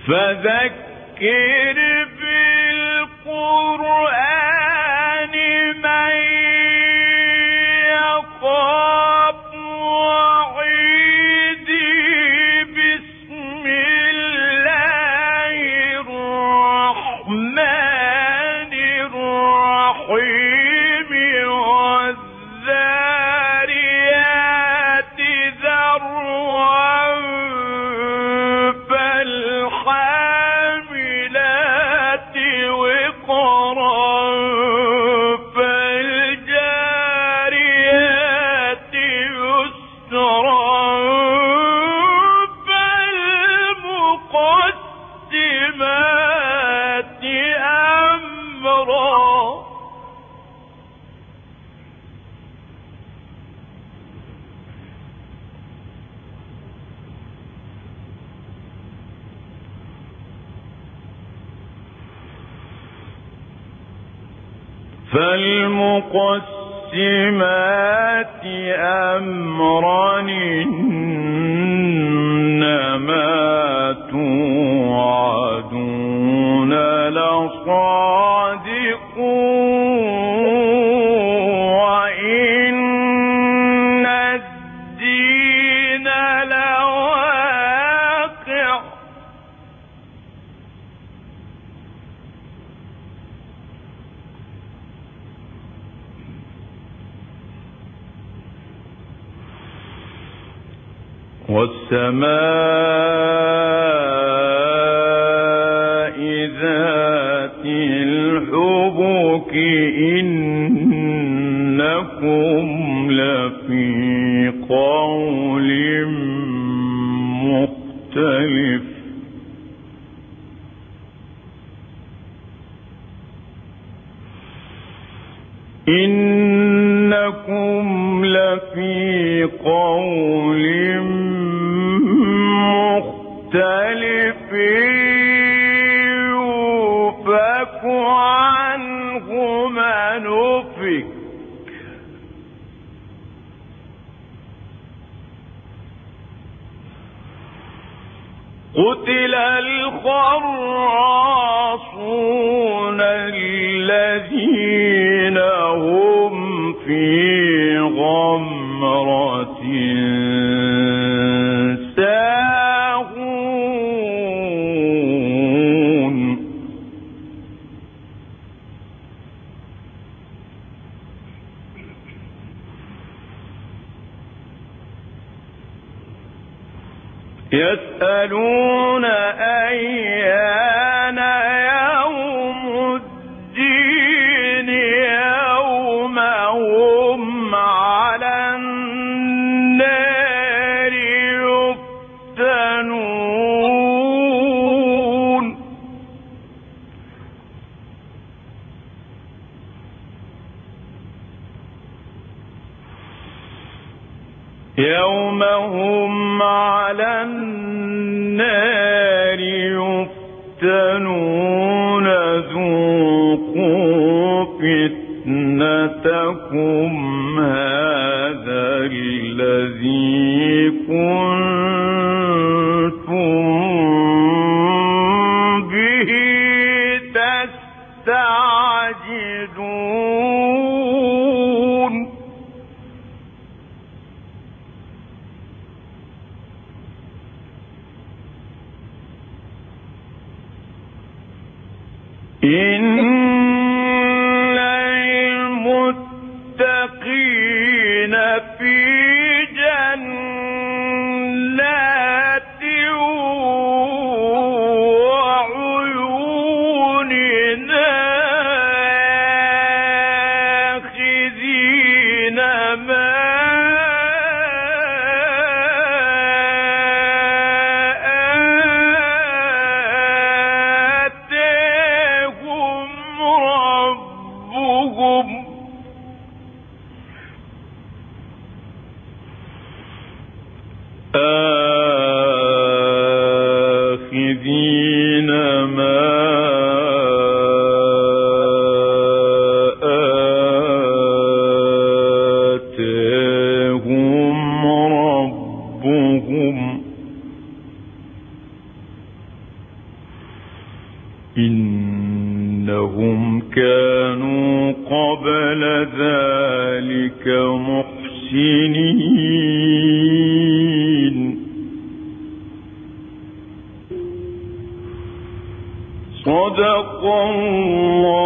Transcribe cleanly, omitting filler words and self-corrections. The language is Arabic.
فذكر بالقرآن من يخاف وعيدي بسم الله الرحمن الرحيم والذاريات ذروا فالحاملات وقرا فالجاريات يسرا فالمقسمات أمرا فالمقسمات أمرا إنما توعدون لصادق وإن الدين لواقع والسماء ذات الحبك إنكم لفي قول مختلف إنكم لفي قول مختلف يؤفك عنه من أفك قتل الخراصون الذين هم في غمرة ساهون يسألون أيان يوم الدين يوم هم على النار يفتنون يوم هم على النار يفتنون ذوقوا فتنتكم هذا الذي كنتم به تستعجلون إن المتقين في جنات وعيون آخذين ما آخذين ما آتاهم ربهم إنهم كانوا قبل ذلك محسنين صدق الله